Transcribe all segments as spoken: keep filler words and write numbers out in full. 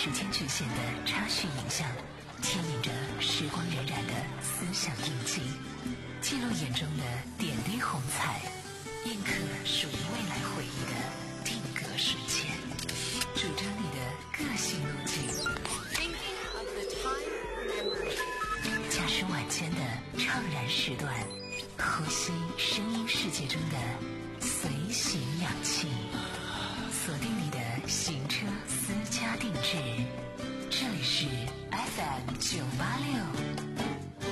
时间局限的插叙影像，牵引着时光荏苒的思想印记，记录眼中的点滴红彩，印刻属于未来回忆的定格瞬间，主张你的个性路径。驾驶晚间的怅然时段，呼吸声音世界中的随行氧气，锁定你的行车私家定制。这里是 F M 九八六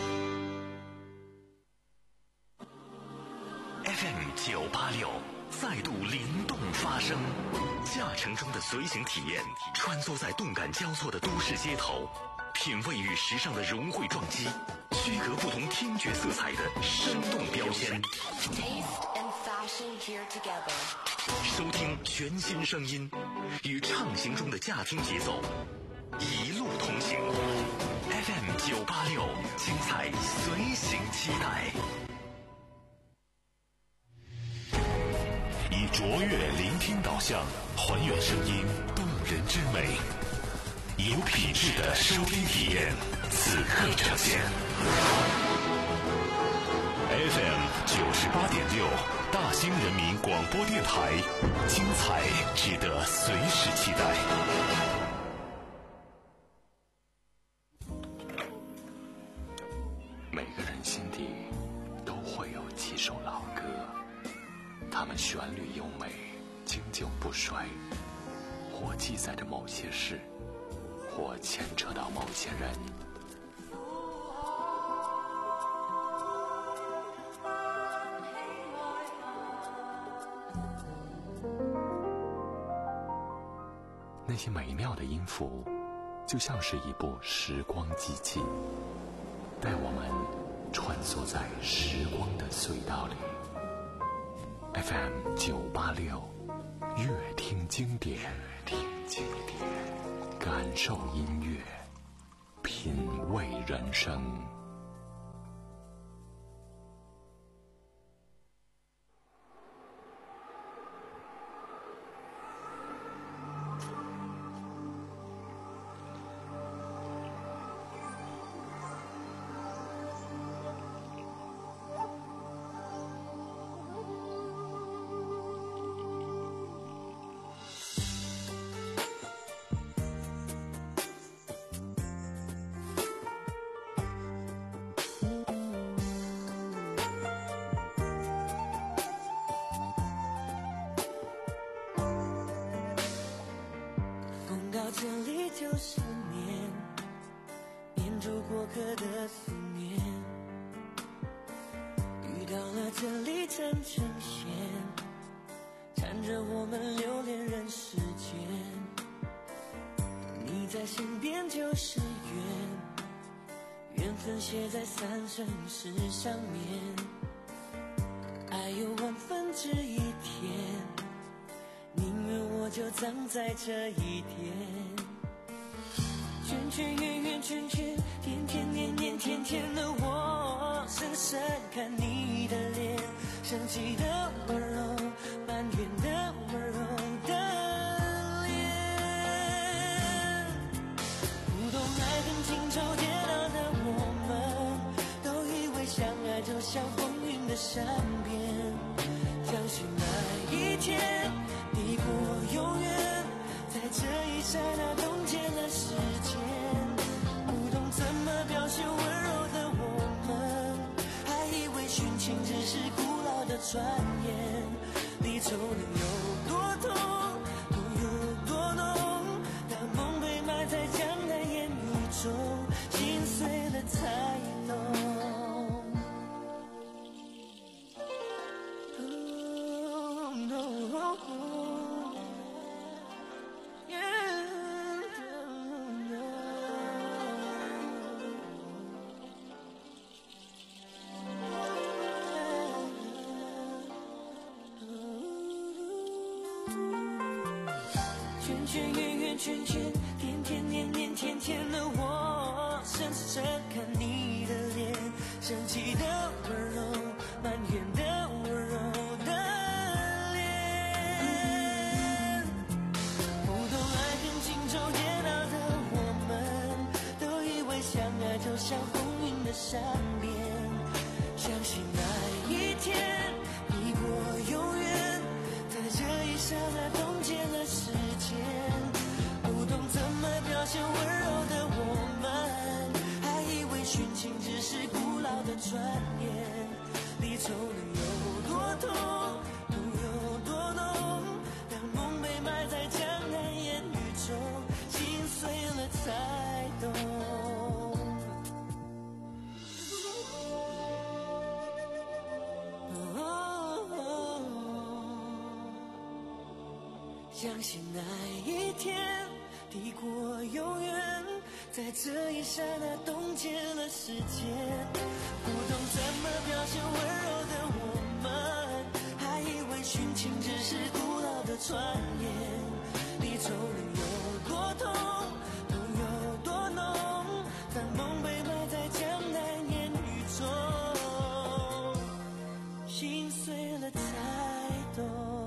F M 九八六再度灵动发声，驾乘中的随行体验，穿梭在动感交错的都市街头，品味与时尚的融汇撞击，区隔不同听觉色彩的生动标签。收听全新声音，与畅行中的驾听节奏，一路同行。F M 九八六，精彩随行期待。以卓越聆听导向，还原声音动人之美，有品质的收听体验，此刻呈现。F M 九十八点六，大兴人民广播电台，精彩值得随时期待。 每个人心底都会有几首老歌，它们旋律优美，经久不衰，或记载着某些事，或牵扯到某些人。那些美妙的音符，就像是一部时光机器，带我们穿梭在时光的隧道里。F M 九八六，乐听经典，乐听经典，感受音乐，品味人生。 城市上面，爱有万分之一甜，宁愿我就葬在这一天。圈圈圆圆圈圈，天天年年天天的我，深深看你的脸，生气的温柔，埋怨的温柔的脸，不懂爱恨情仇跌倒的我们，相爱就像风云的善变，相信那一天抵过永远，在这一刹那冻结了时间，不懂怎么表现温柔的我们，还以为殉情只是古老的传言，离愁能有多痛，痛有多浓，当梦被埋在江南烟雨中，心碎了才懂。圈圈圆圆圈圈，天天年年天天的我，深深看你的脸，生气的温柔，埋怨的温柔的脸，不懂爱恨情仇跌倒的转眼，离愁能有多痛，痛有多浓，当梦被埋在江南烟雨中，心碎了才懂。相信那一天抵过永远，在这一刹那冻结了时间，不懂怎么表现温柔的我们，还以为殉情只是古老的传言，离愁能有多痛，痛有多浓，当梦被埋在江南烟雨中，心碎了才懂。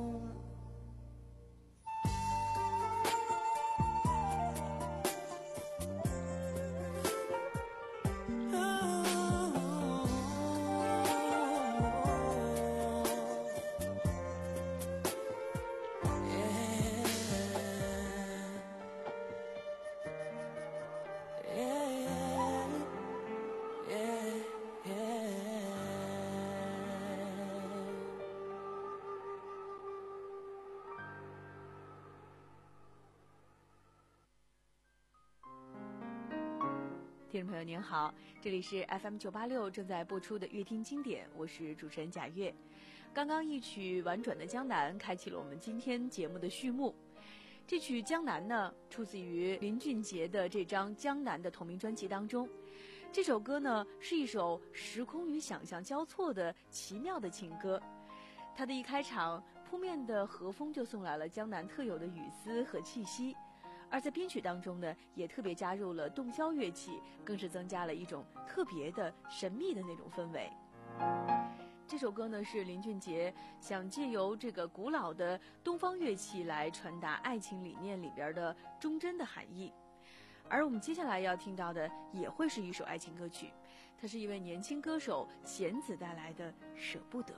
听众朋友您好，这里是 F M 九八六正在播出的乐听经典，我是主持人贾月。刚刚一曲婉转的江南开启了我们今天节目的序幕。这曲江南呢，出自于林俊杰的这张江南的同名专辑当中。这首歌呢，是一首时空与想象交错的奇妙的情歌。它的一开场，扑面的和风就送来了江南特有的雨丝和气息，而在编曲当中呢，也特别加入了洞箫乐器，更是增加了一种特别的神秘的那种氛围。这首歌呢，是林俊杰想借由这个古老的东方乐器来传达爱情理念里边的忠贞的含义。而我们接下来要听到的也会是一首爱情歌曲，它是一位年轻歌手弦子带来的《舍不得》。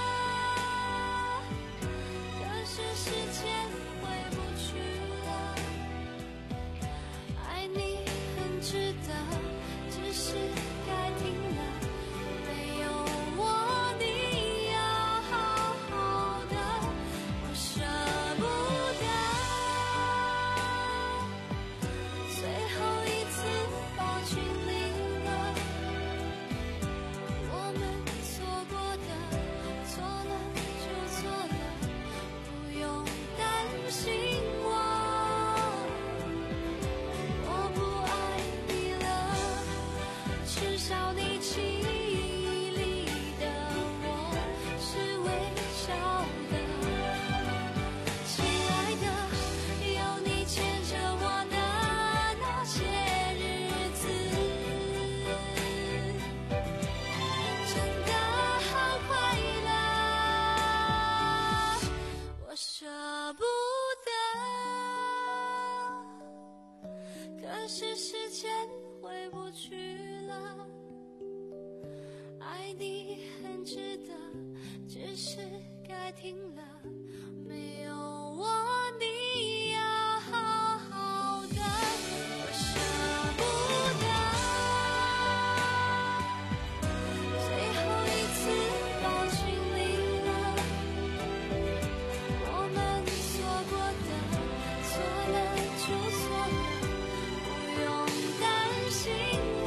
是时间回不去了。 回不去了。爱你很值得，只是该停了。没有我，你要好好的，我舍不得。最后一次抱紧你了，我们说过的，错了就错了，不用担心我。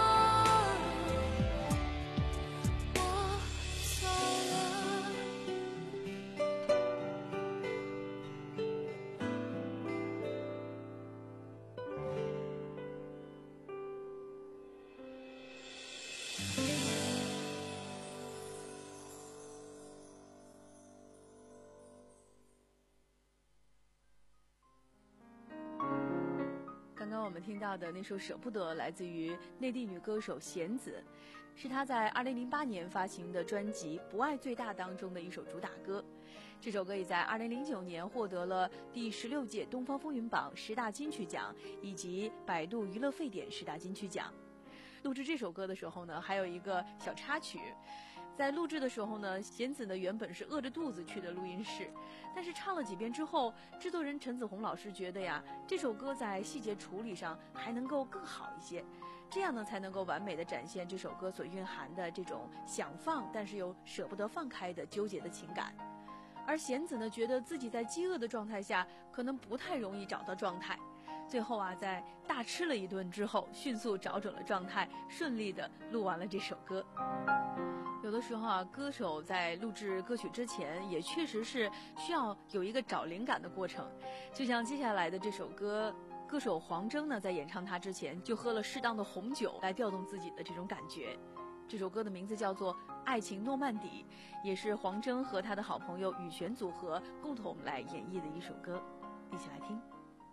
刚刚我们听到的那首《舍不得》来自于内地女歌手弦子，是她在二零零八年发行的专辑《不爱最大》当中的一首主打歌。这首歌也在二零零九年获得了第十六届东方风云榜十大金曲奖以及百度娱乐沸点十大金曲奖。录制这首歌的时候呢，还有一个小插曲。在录制的时候呢，弦子呢原本是饿着肚子去的录音室，但是唱了几遍之后，制作人陈子红老师觉得呀，这首歌在细节处理上还能够更好一些，这样呢才能够完美的展现这首歌所蕴含的这种想放但是又舍不得放开的纠结的情感。而弦子呢觉得自己在饥饿的状态下可能不太容易找到状态，最后啊在大吃了一顿之后，迅速找准了状态，顺利的录完了这首歌。有的时候啊，歌手在录制歌曲之前也确实是需要有一个找灵感的过程。就像接下来的这首歌，歌手黄铮呢在演唱它之前就喝了适当的红酒来调动自己的这种感觉。这首歌的名字叫做《爱情诺曼底》，也是黄铮和他的好朋友羽璇组合共同来演绎的一首歌，一起来听。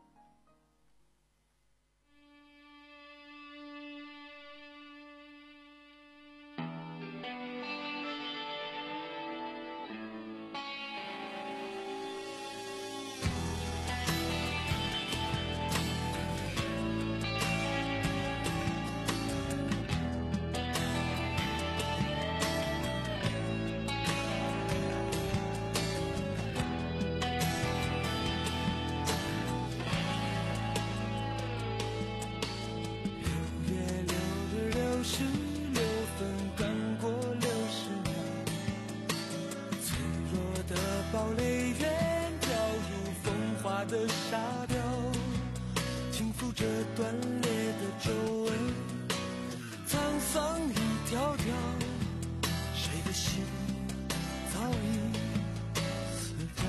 的沙雕，轻抚着断裂的皱纹，沧桑一条条，谁的心早已死掉。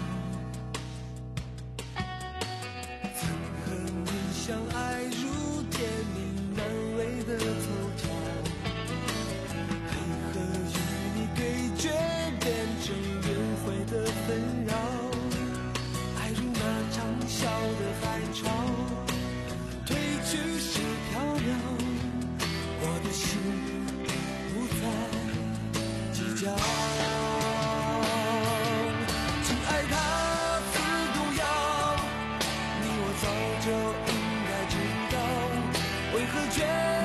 曾和你相爱如甜蜜难为的凑巧，为何与你对决变成轮回的纷扰？长啸的海潮，退去时飘渺，我的心不再计较。亲爱它似毒药，你我早就应该知道，为何却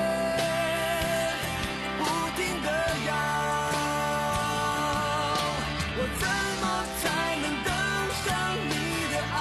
不停地要？我怎么才能等上你的爱？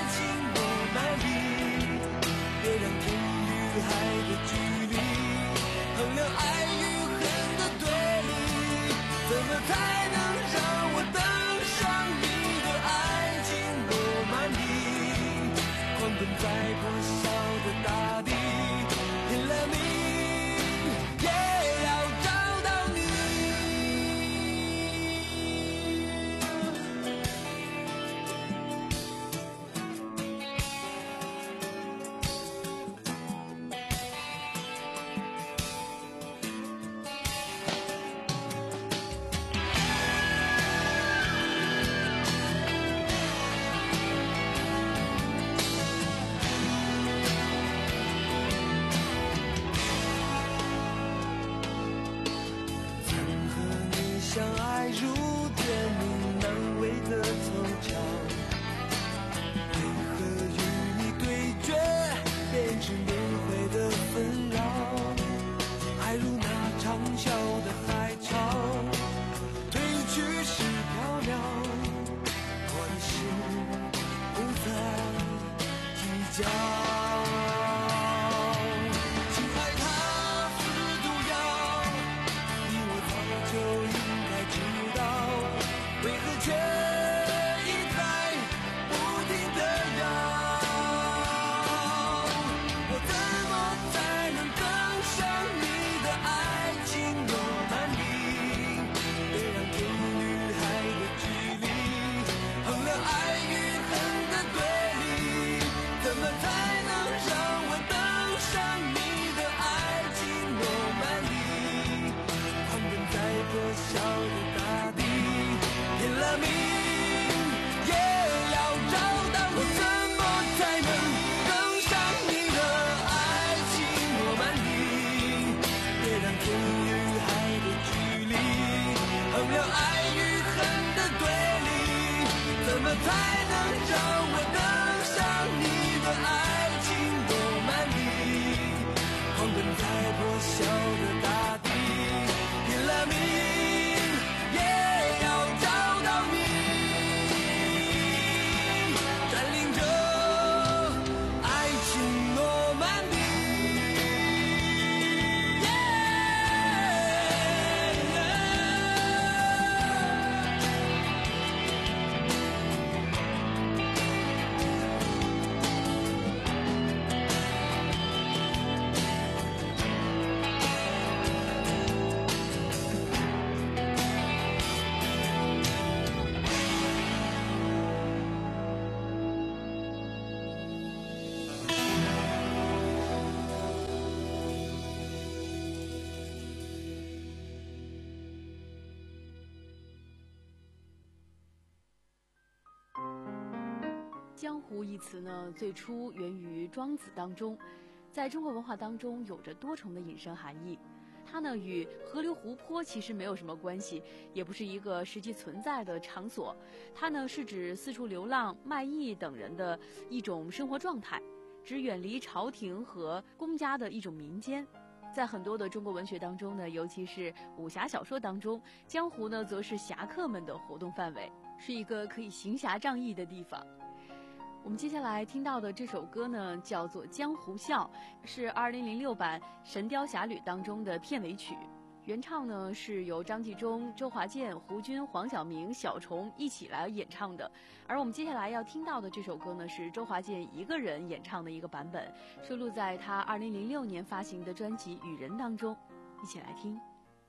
距离衡量爱与恨的对立，怎么才能让我登上你的爱情诺曼底？狂奔在破晓的大地，拼了命也要找到你。相爱如甜蜜难为的凑巧，为何与你对决变成轮回的纷扰？ 才能让我登上你的爱情诺曼底，狂奔在破晓的大地，拼了命也要找到你，占领着爱情诺曼底。 江湖一词呢，最初源于庄子当中，在中国文化当中有着多重的引申含义。它呢与河流湖泊其实没有什么关系，也不是一个实际存在的场所。它呢是指四处流浪、卖艺等人的一种生活状态，指远离朝廷和公家的一种民间。在很多的中国文学当中呢，尤其是武侠小说当中，江湖呢则是侠客们的活动范围，是一个可以行侠仗义的地方。我们接下来听到的这首歌呢，叫做《江湖笑》，是二零零六版《神雕侠侣》当中的片尾曲。原唱呢是由张纪中、周华健、胡军、黄晓明、小虫一起来演唱的。而我们接下来要听到的这首歌呢，是周华健一个人演唱的一个版本，收录在他二零零六年发行的专辑《雨人》当中。一起来听。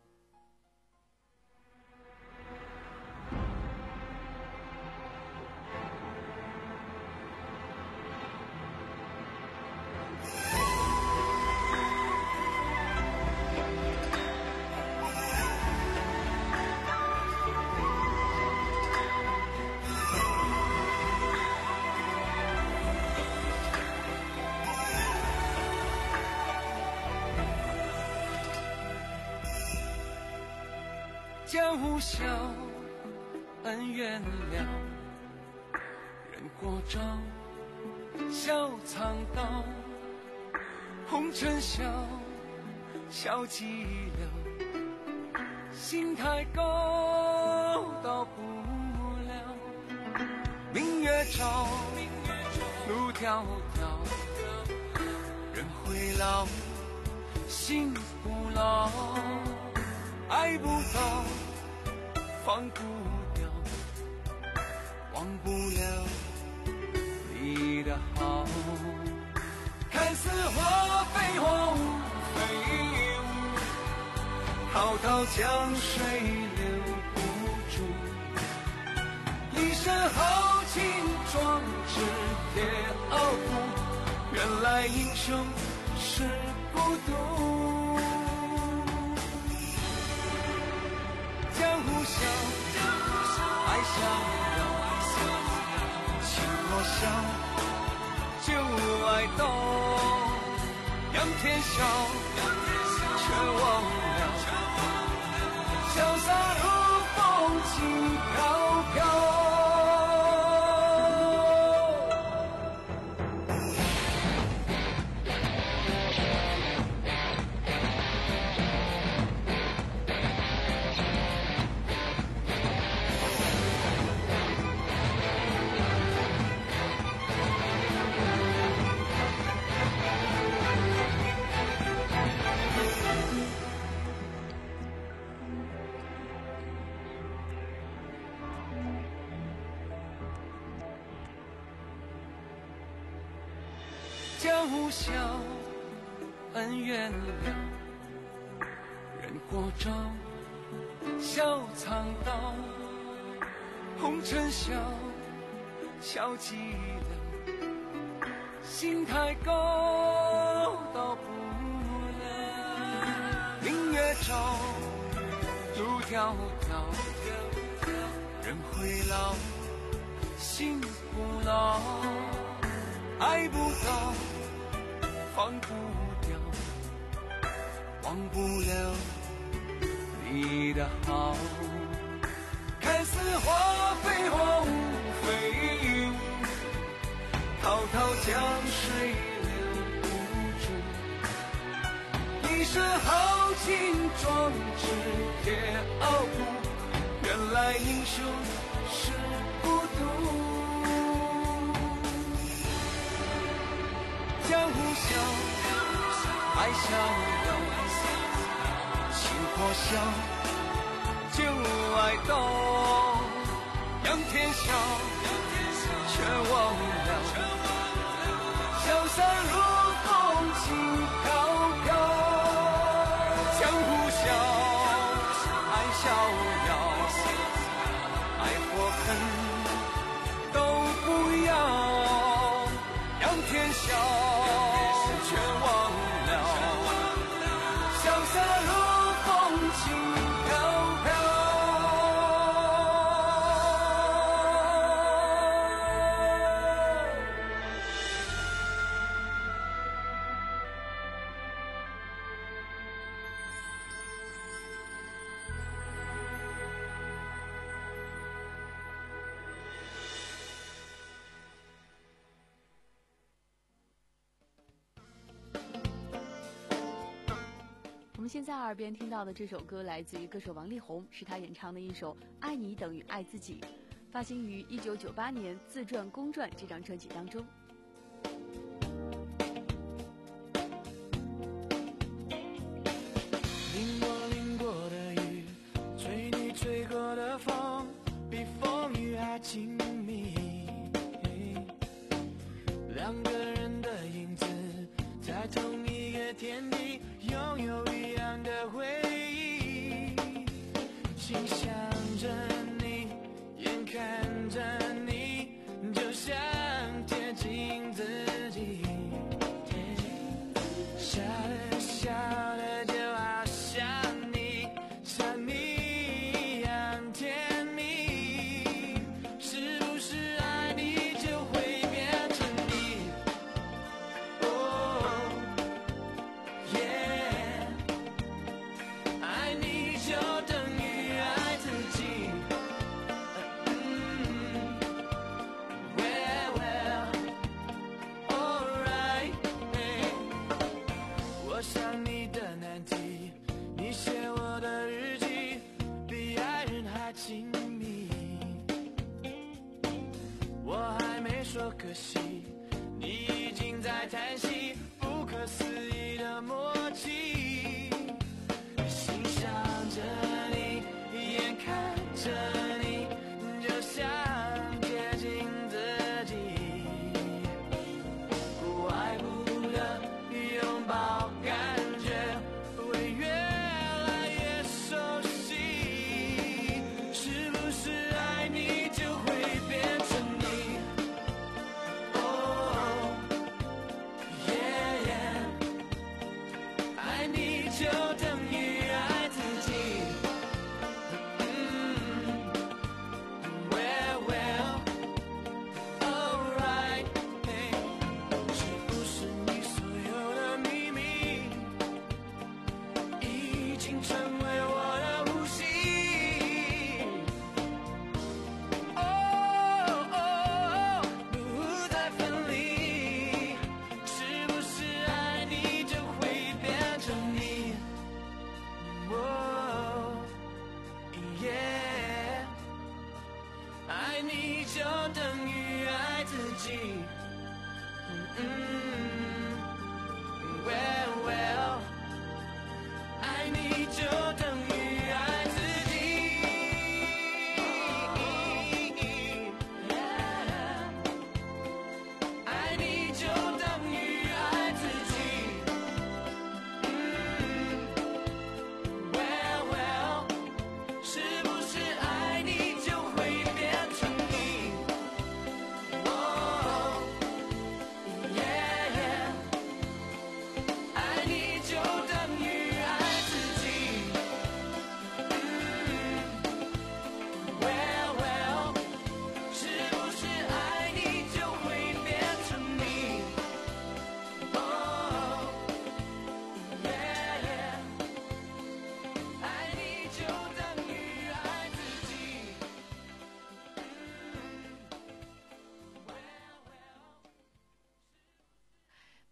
江湖笑，恩怨了，人过招，笑藏刀，红尘笑，笑寂寥，心太高到不了，明月照，路迢迢，人会老，心不老，爱不到，放不掉，忘不了你的好。看似花非花，雾非雾，滔滔江水留不住。一身豪情壮志也傲骨，原来英雄是孤独。江湖笑，爱逍遥，情若笑，就爱动。仰天笑，却忘了潇洒如风轻飘飘。江湖笑，恩怨了，人过招，笑藏刀，红尘笑，笑寂寥，心太高到不了，明月照，路迢迢，人会老，心不老，爱不到，放不掉，忘不了你的好。看似花非花，雾非滔滔江水留不住。一身豪情壮志也傲骨，原来英雄是孤独。江湖笑，爱逍遥，情破晓，旧爱动，仰天笑，却忘了潇洒如风轻飘飘。江湖笑，爱逍遥，爱或恨都不要，仰天笑，却忘了潇洒如风轻飘飘。 我们现在耳边听到的这首歌来自于歌手王力宏，是他演唱的一首《爱你等于爱自己》，发行于一九九八年《自传公传》这张专辑当中。 淋过淋过的雨，吹你吹过的风，比风雨还亲密。两个人的影子，在同一个天地，拥有一样的回忆。心想着你，眼看着你，就像贴近自己。笑了笑了，就好像你，像你一样甜蜜。是不是爱你就会变成你？哦，耶，爱你就等于爱自己。嗯 ，well well alright。我想你的难题，你写我的日记，比爱人还亲密。我还没说可惜，你已经在叹息，不可思议的默契。欣赏着你，眼看着你，就像接近自己。不爱不得，拥抱感觉会越来越熟悉。是不是爱你就会变成你？哦，耶耶，爱你就等于爱自己。嗯 ，well well alright。是不是你所有的秘密，已经成为我的呼吸？哦哦，不再分离。是不是爱你就会变成你？哦，耶，爱你就等于爱自己。嗯 ，well well，爱你就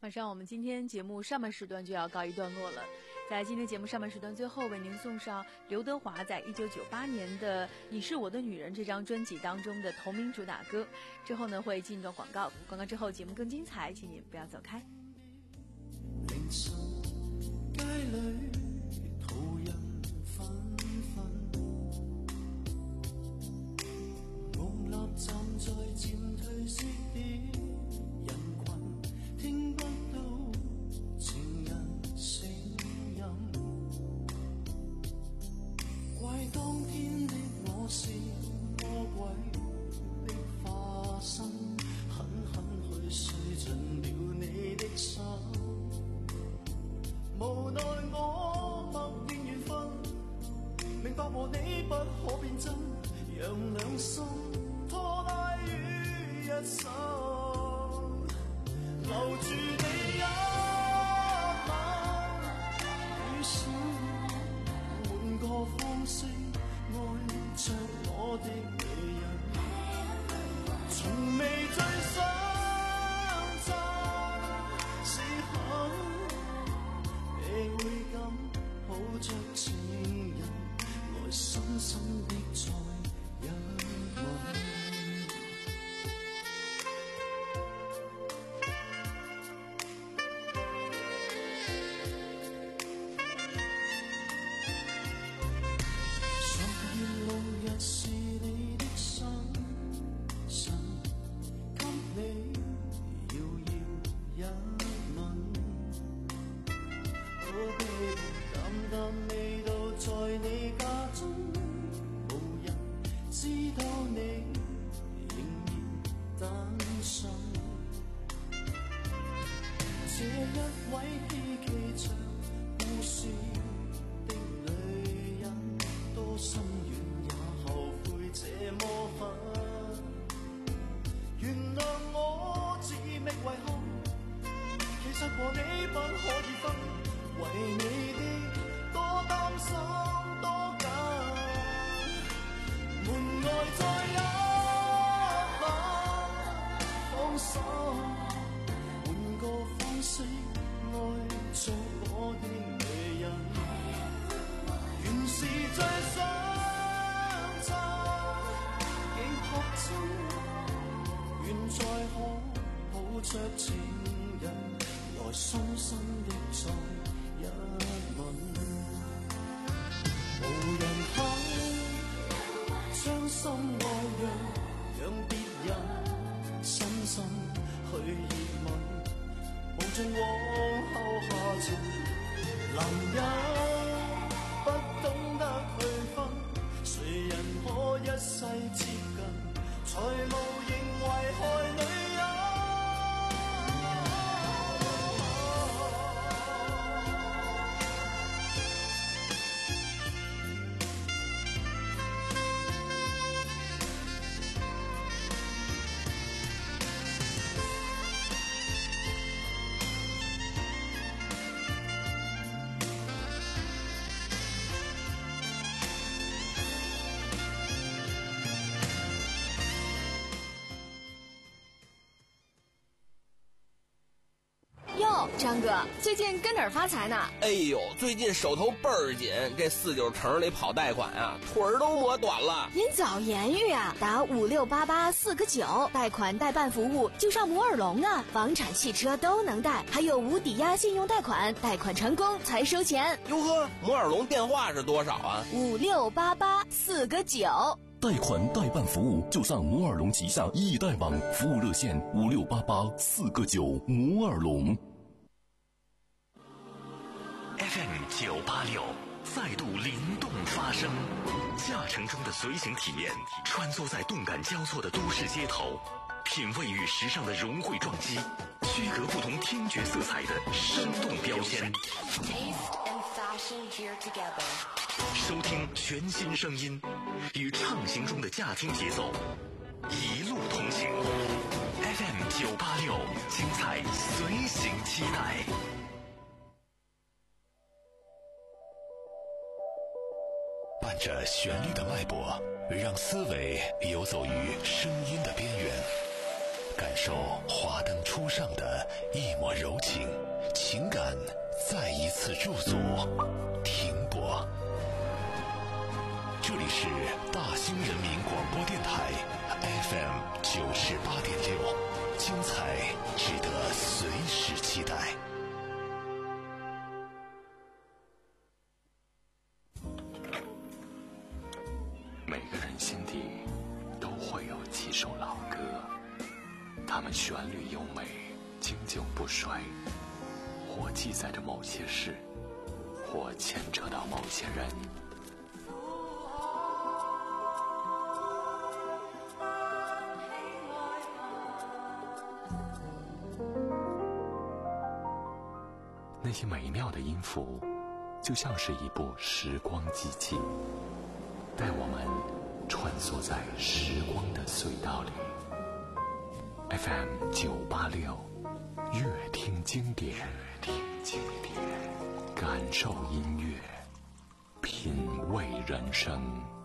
马上我们今天节目上半时段就要告一段落了。在今天节目上半时段最后，为您送上刘德华在一九九八年的《你是我的女人》这張专辑当中的同名主打歌。之后呢，会进入广告，广告之后节目更精彩，请您不要走开。 凌晨街里途人纷纷，傲立站在漸褪色的人群，聽不到情人聲音，怪當天的我是魔鬼的化身，狠狠去碎盡了你的心，無奈我默認緣分，明白和你不可變真，讓兩心拖拉於一生，留住你一晚，餘生換個方式愛着我的女人，從未最想在時候，你會敢抱着情人，來深深的再一吻。是你的心神，給你遙遙一吻。Oh baby，淡淡味道在你家中，無人知道你仍然單身。這一位希冀着故事的女人，多心軟。這麼狠，原諒我自覓遺憾，其實和你不可以分，為你的多擔心多緊，門外再一晚放手，換個方式愛着我的女人，原是最想願再可抱着情人，來深深的再一吻，無人肯將心愛讓讓別人深深去熱吻，無盡往後下沉，男人不懂得去分，誰人可一世接近，才無形危害女人。 张哥，最近跟哪儿发财呢？ 哎呦，最近手头倍儿紧，这四九城里跑贷款啊，腿儿都磨短了。 您早言语啊，打五六八八四个九，贷款代办服务就上摩尔龙啊，房产、汽车都能贷，还有无抵押信用贷款，贷款成功才收钱。 哟呵，摩尔龙电话是多少啊？ 五六八八四个九。 贷款代办服务就上摩尔龙旗下易贷网，服务热线五六八八四个九，摩尔龙。 F M 九八六再度灵动发声，驾乘中的随行体验，穿梭在动感交错的都市街头，品味与时尚的融汇撞击，区隔不同听觉色彩的生动标签。收听全新声音，与畅行中的驾听节奏，一路同行。F M 九八六，精彩随行期待。 伴着旋律的脉搏，让思维游走于声音的边缘。 感受华灯初上的一抹柔情，情感再一次驻足，停泊。这里是大兴人民广播电台 F M 九十八点六，精彩值得随时期待。 每个人心底都会有几首老歌，它们旋律优美，经久不衰，或记载着某些事，或牵扯到某些人。那些美妙的音符，就像是一部时光机器，带我们穿梭在时光的隧道里。F M 九八六，乐听经典，乐听经典，感受音乐，品味人生。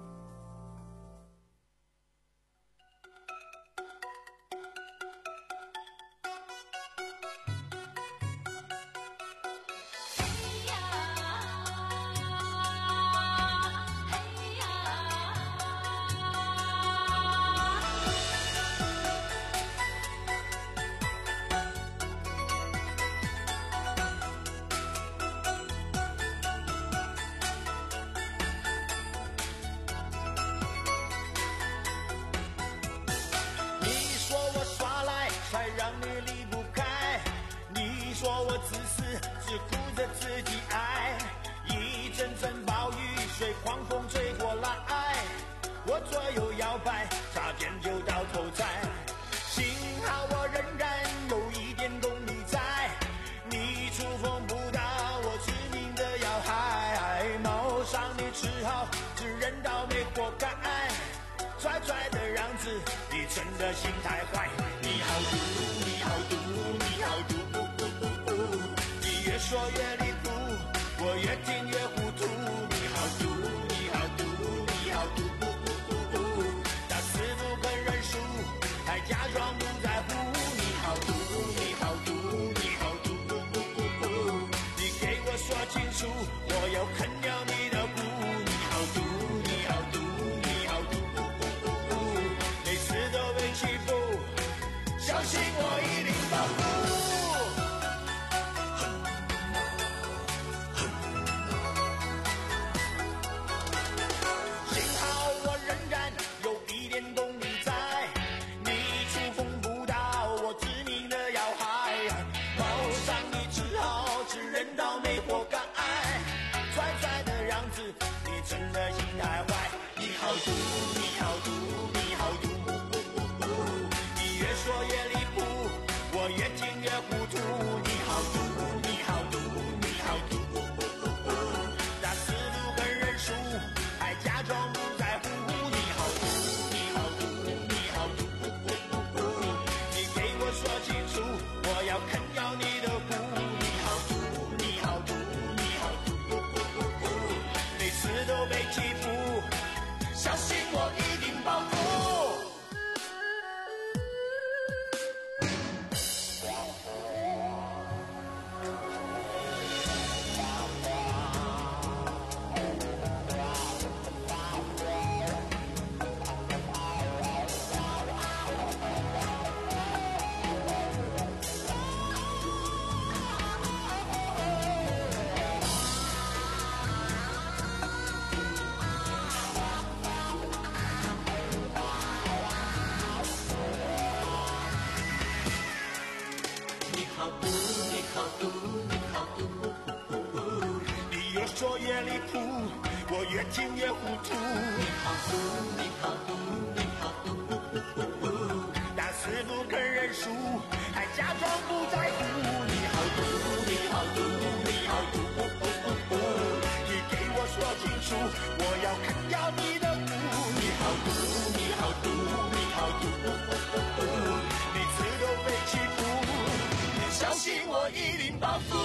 说越离谱，我越听越糊涂。你好毒，你好毒，你好毒。大师不肯认输，还假装不在乎。你好毒，你好毒，你好毒。你给我说清楚，我要砍掉你的骨。你好毒，你好毒，你好毒。每次都被欺负，你相信我一定报复。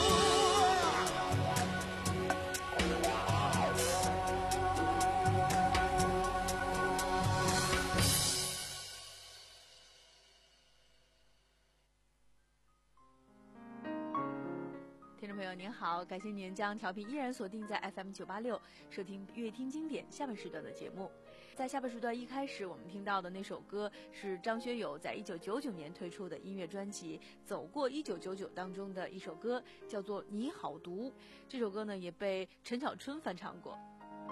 好，感谢您将调频依然锁定在 F M 九八六，收听乐听经典下半时段的节目。在下半时段一开始，我们听到的那首歌是张学友在一九九九年推出的音乐专辑《走过一九九九》当中的一首歌，叫做《你好毒》。这首歌呢也被陈小春翻唱过。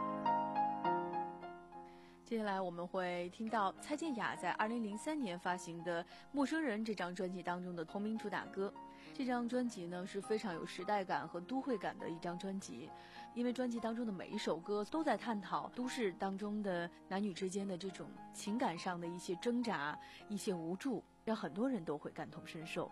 接下来我们会听到蔡健雅在二零零三年发行的《陌生人》这张专辑当中的同名主打歌。这张专辑呢是非常有时代感和都会感的一张专辑，因为专辑当中的每一首歌都在探讨都市当中的男女之间的这种情感上的一些挣扎、一些无助，让很多人都会感同身受。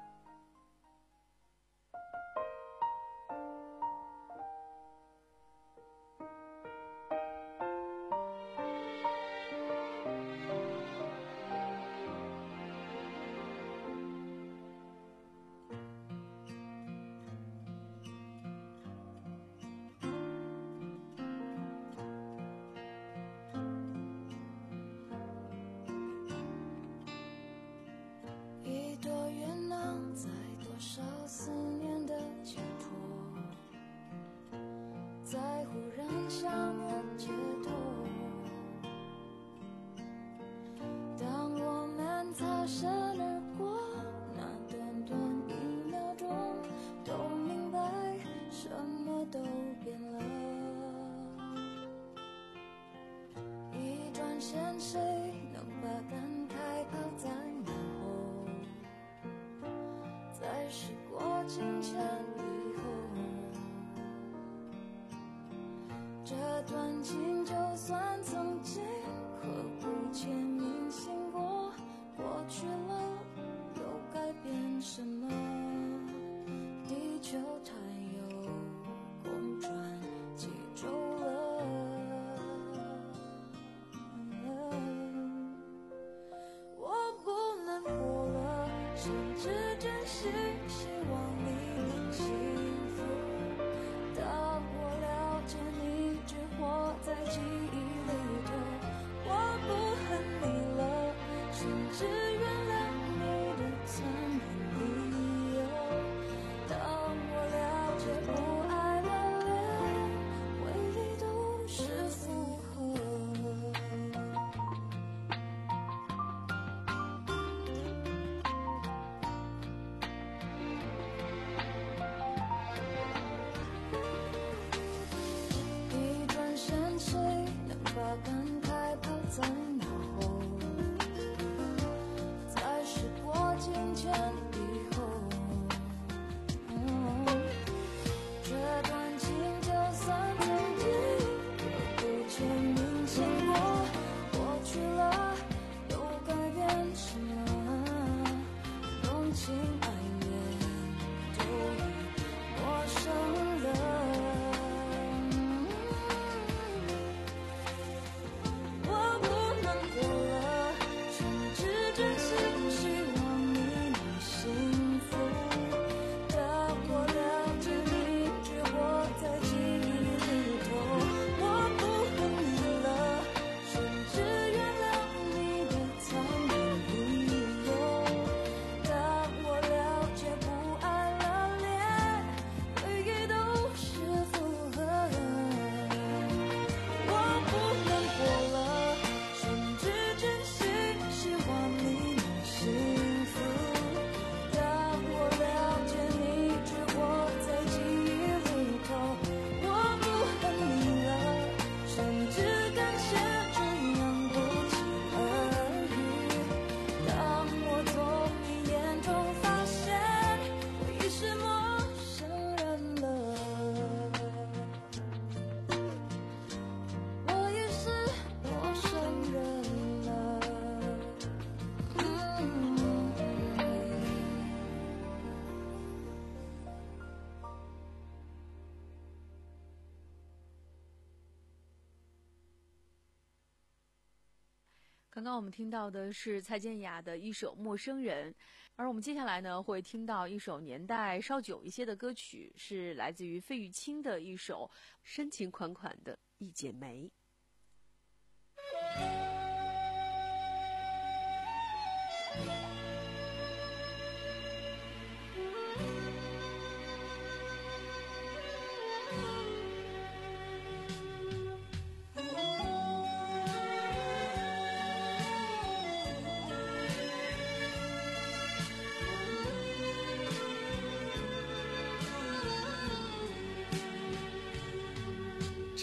刚刚我们听到的是蔡健雅的一首《陌生人》，而我们接下来呢会听到一首年代稍久一些的歌曲，是来自于费玉清的一首深情款款的《一剪梅》。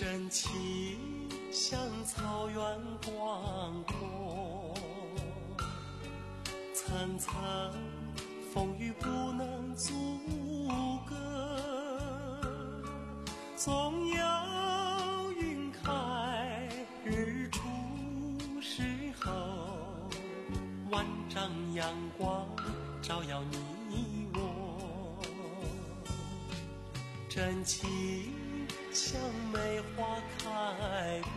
真情像草原广阔，层层风雨不能阻隔，总有云开日出时候，万丈阳光照耀你我，真情像梅花开过，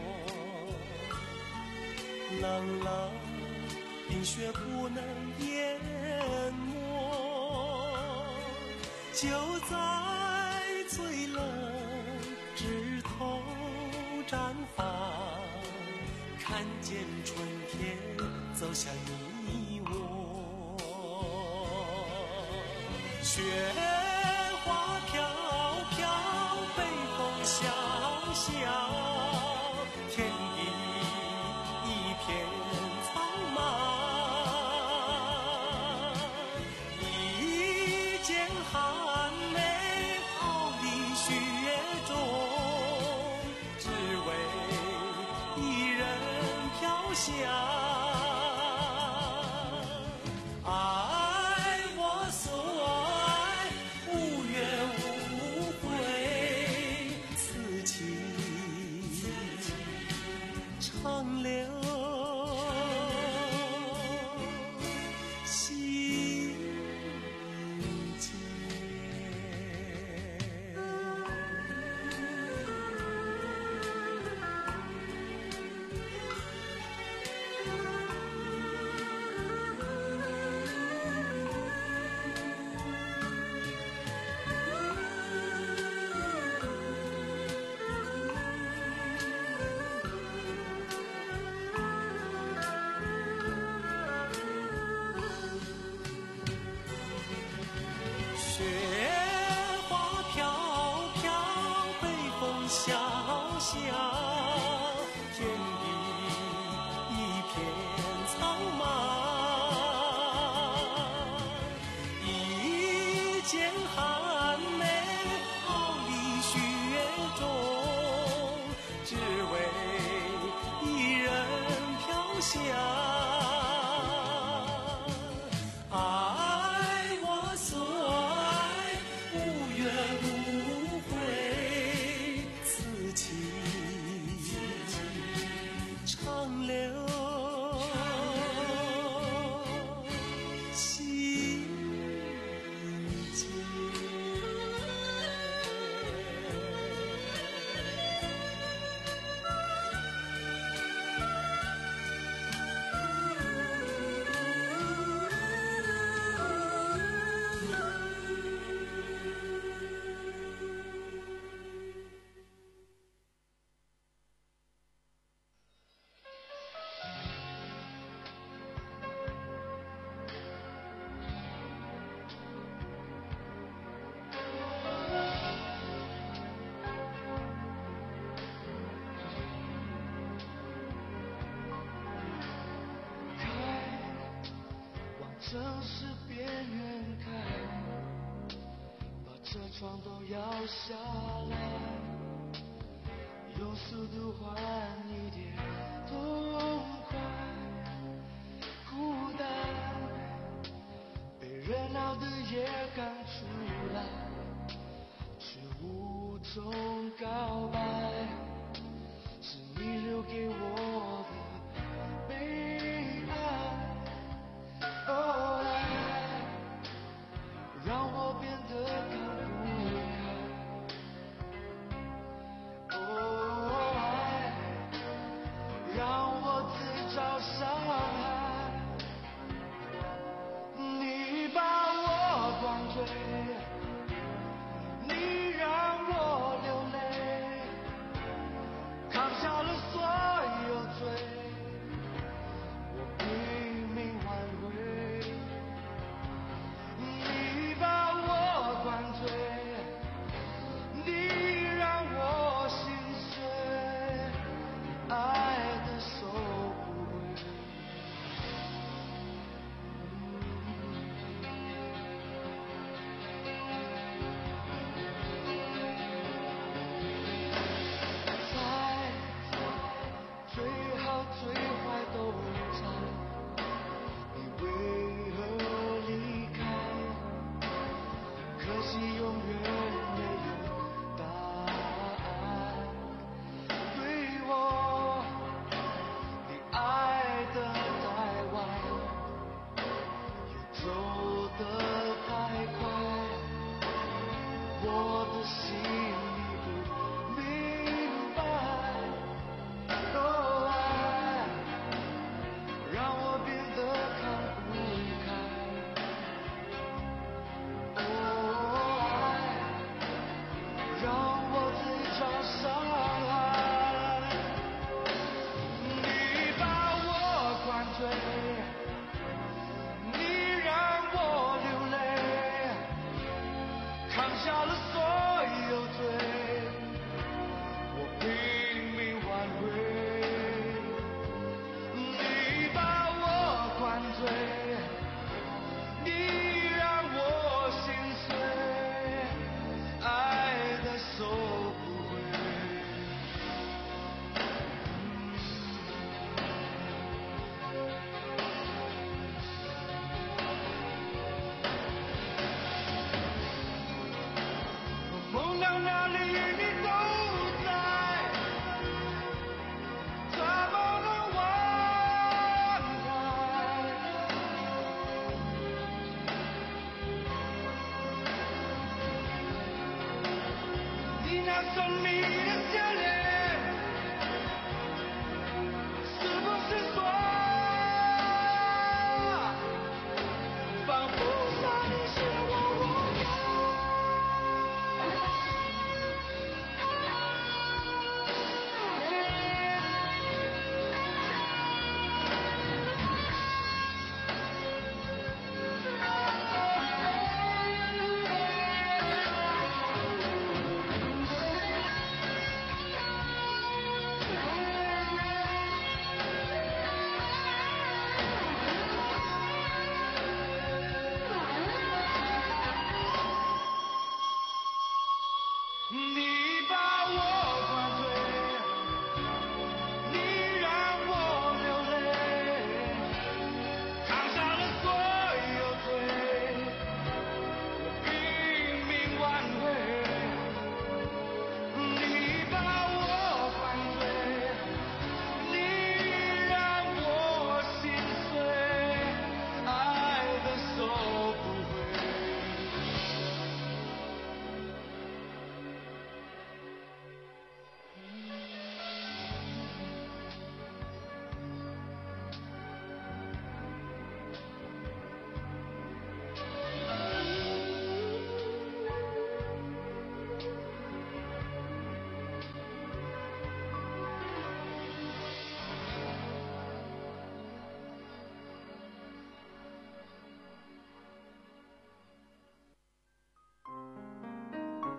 冷冷冰雪不能淹没，就在最冷枝头绽放，看见春天走向你我，雪花飘飘，北风萧萧，天地一片苍茫，一剪寒梅傲立雪中，只为一人飘香。爱我所爱，无怨无悔，此情长留心间。雪花飘飘，北风萧萧，天地一片苍茫，一剪寒梅傲立雪中，只为一人飘香。爱我所爱，无怨无悔，此情长留心间。 城市边缘开，把车窗都摇下来，用速度换一点痛快。孤单被热闹的夜赶出来，却无从告白，是你留给我的悲哀。哦，爱让我变得看不开。哦，爱让我自找伤害。你把我灌醉，你让我流泪。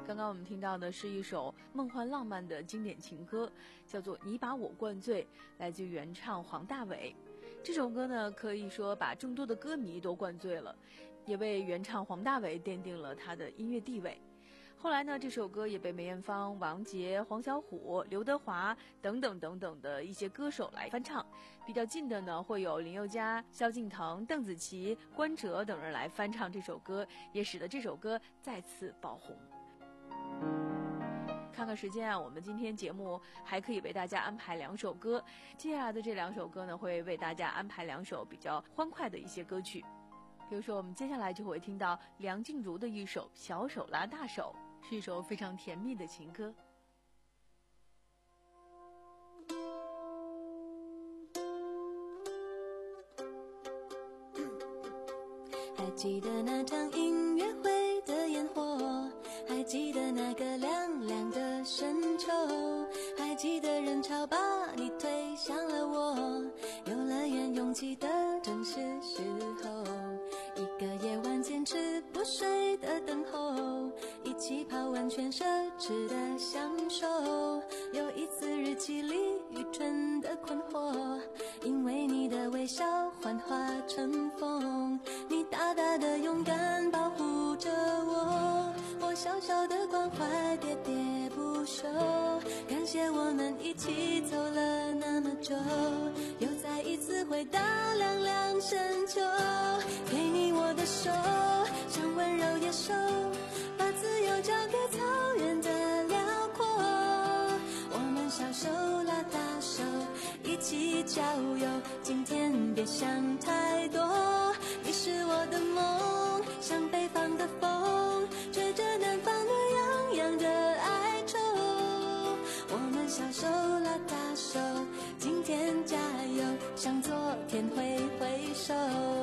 刚刚我们听到的是一首梦幻浪漫的经典情歌，叫做《你把我灌醉》，来自于原唱黄大炜。这首歌呢，可以说把众多的歌迷都灌醉了，也为原唱黄大炜奠定了他的音乐地位。后来呢，这首歌也被梅艳芳、王杰、黄小琥、刘德华等等等等的一些歌手来翻唱。比较近的呢，会有林宥嘉、萧敬腾、邓紫棋、关喆等人来翻唱这首歌，也使得这首歌再次爆红。看看时间啊，我们今天节目还可以为大家安排两首歌，接下来的这两首歌呢，会为大家安排两首比较欢快的一些歌曲。比如说，我们接下来就会听到梁静茹的一首《小手拉大手》，是一首非常甜蜜的情歌。 还记得那场音乐会的烟火，还记得那个凉凉的深秋，还记得人潮把你推向了我，游乐园拥挤的正是时候，一个夜晚坚持不睡的等候，一起泡温泉奢侈的享受，有一次日记里愚蠢的困惑，因为你的微笑幻化成风，你大大的勇敢保护着我，我小小的关怀喋喋不休，感谢我们一起走了那么久，又再一次回到凉凉深秋，给你我的手，像温柔野兽，把自由交给草原的辽阔，我们小手拉大手，一起郊游，今天别想太多，你是我的梦，像北方的风，吹着南方的洋洋的哀愁，我们小手拉大手，今天加油，向昨天挥挥手。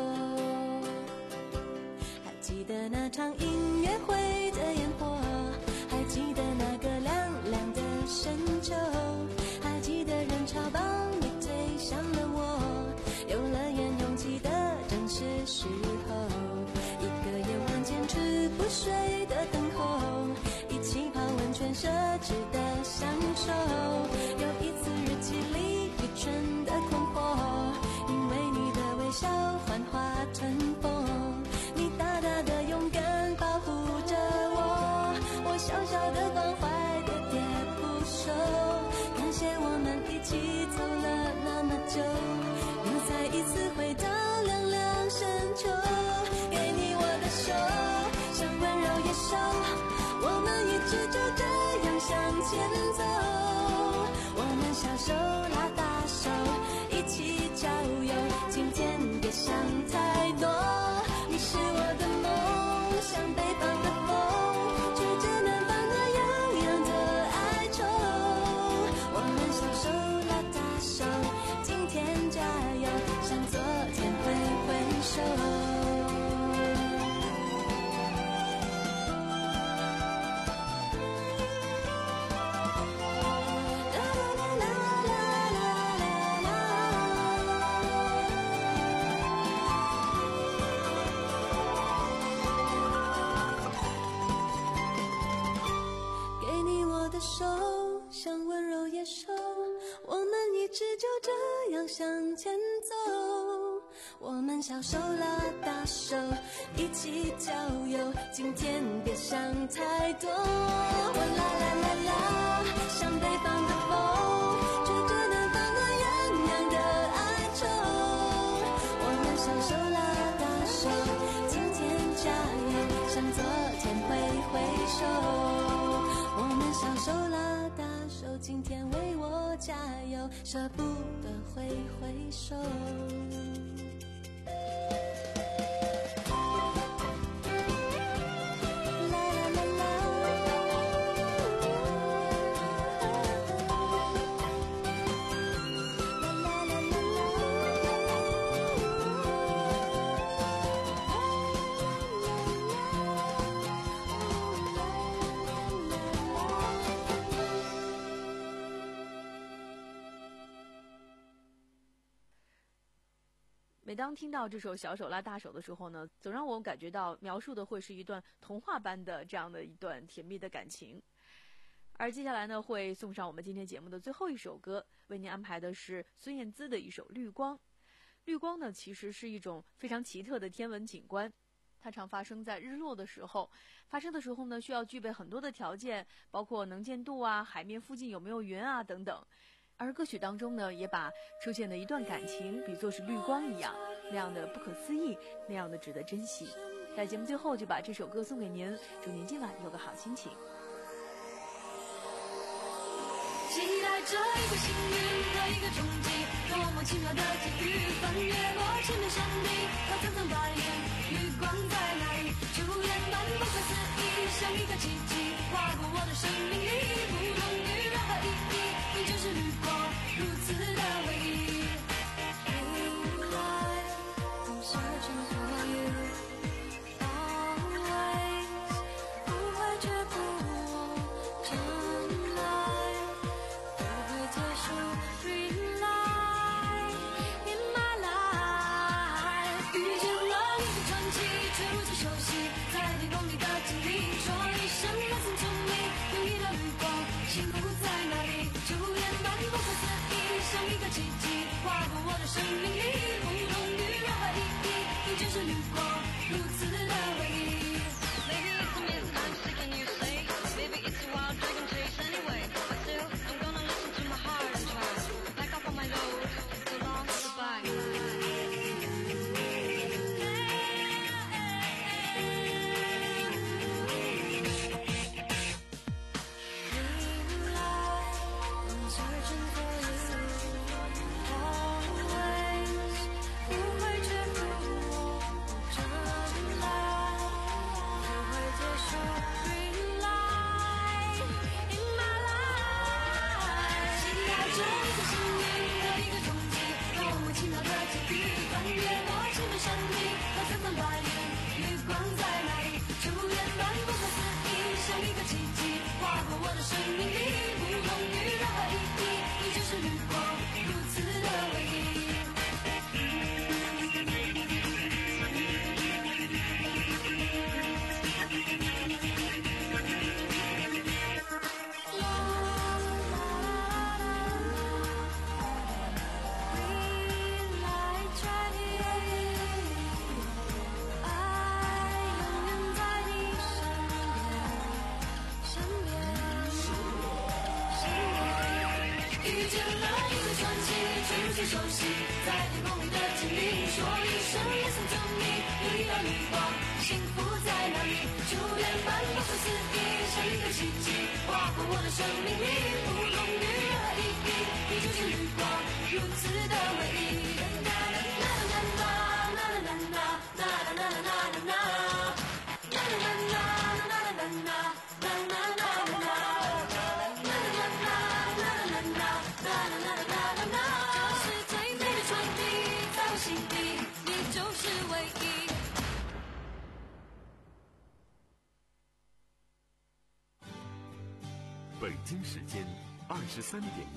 还记得那场音乐会的烟火，还记得那个凉凉的深秋，还记得人潮把你推向了我，游乐园拥挤的正是时候，一个夜晚坚持不睡的等候，一起泡温泉奢侈的享受，有一次日记里愚蠢的困惑，因为你的微笑幻化成风，你大大的勇敢保护着我，我小小的关怀喋喋不休，感谢我们一起走了那么久，又再一次回到凉凉深秋，给你我的手，像温柔野兽，我们一直就这样向前走，我们小手拉大手，一起郊游，今天别想太多，你是我的梦，像北方的风，吹着南方的洋洋的哀愁，我们小手拉大手，今天加油，向昨天挥挥手。给你我的手，像温柔野兽，我们一直就这样向前走，我们小手拉大手，一起郊游，今天别想太多，我啦啦啦啦，像北方的风，吹着南方的洋洋的哀愁，我们小手拉大手，今天加油，向昨天挥挥手，我们小手拉大手，今天为我加油，舍不得挥挥手。 每当听到这首小手拉大手的时候呢，总让我感觉到描述的会是一段童话般的这样的一段甜蜜的感情。而接下来呢，会送上我们今天节目的最后一首歌，为您安排的是孙燕姿的一首《绿光》。绿光呢，其实是一种非常奇特的天文景观，它常发生在日落的时候。发生的时候呢，需要具备很多的条件，包括能见度啊、海面附近有没有云啊等等。而歌曲当中呢，也把出现的一段感情比作是绿光一样，那样的不可思议，那样的值得珍惜。在节目最后就把这首歌送给您，祝您今晚有个好心情。 期待着一个幸运和一个冲击，多么奇妙的际遇，翻越过千面山地和层层白云，绿光在哪里？主演般不可思议，像一个奇迹，划过我的生命里，不同于任何意义，你就是绿光，如此的唯一。Moonlight, I'm searching for you, always， 不会却不真爱。结束 green light in my life， 遇见了一个传奇，却如此熟悉，在天空里的经历，说一声 listen to me， 有一道绿光，幸福在哪里？主演般不可思议，像一个奇迹，划过我的生命里，不同于任何意义，你就是绿光，如此的唯一。Maybe it's a myth I'm sick and you say, maybe it's a wild dragon chase anyway, but still I'm gonna listen to my heart and try back up on my load, so long, goodbye. I'm searching for you, always， 不会却不真爱，不会结束 green light in my life。 期待着一个幸运和一个冲击，多么奇妙的际遇，翻越过千面山地和层层白云，绿光在哪里？主演般不可思议，像一个奇迹，划过我的生命里，不同于任何意义，你就是绿光，如此的唯一。最熟悉，在天空里的经历，说一声 listen to me， 有一道绿光，幸福在哪里？主演般不可思议，像一个奇迹，划过我的生命里，不同于任何意义，你就是绿光，如此的唯一。啦啦啦啦啦啦啦啦啦啦啦啦啦啦啦北京时间二十三点。